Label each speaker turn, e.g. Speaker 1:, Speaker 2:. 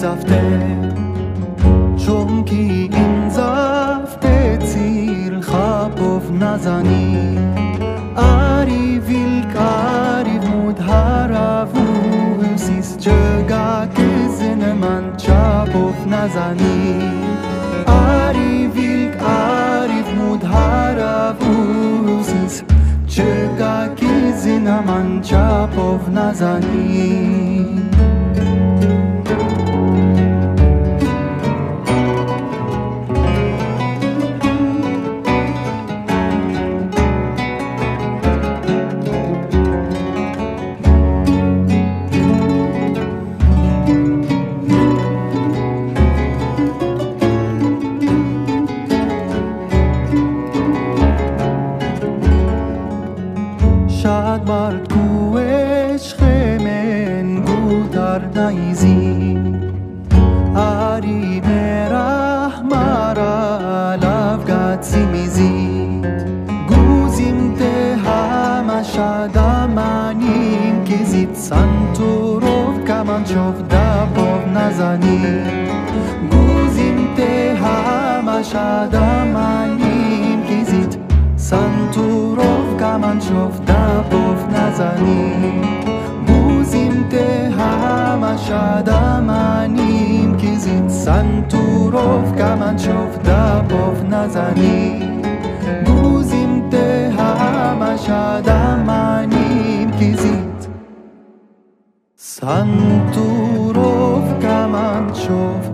Speaker 1: زفته چون که این زفته تیر خبوف نزنی آری ویلک آری مدهر ووسیس جگا که زن من چابوف نزنی آری ویلک آری مدهر ووسیس جگا که زن من چابوف نزنی شاید مرد کوش خیمن گودر نیزی آری میره مرا لفگت زیمیزی گوزیم ده همه شدمانیم که زید سنتوروف کمان شفته باف نزنی گوزیم ده همه شدمانیم که زید سنتوروف کمان شفته باف نزنی بوزیم ده همه شدمانیم که زید سنتوروف کمان شفته باف نزنی بوزیم ده همه شدمانیم که زید سنتوروف کمان شفته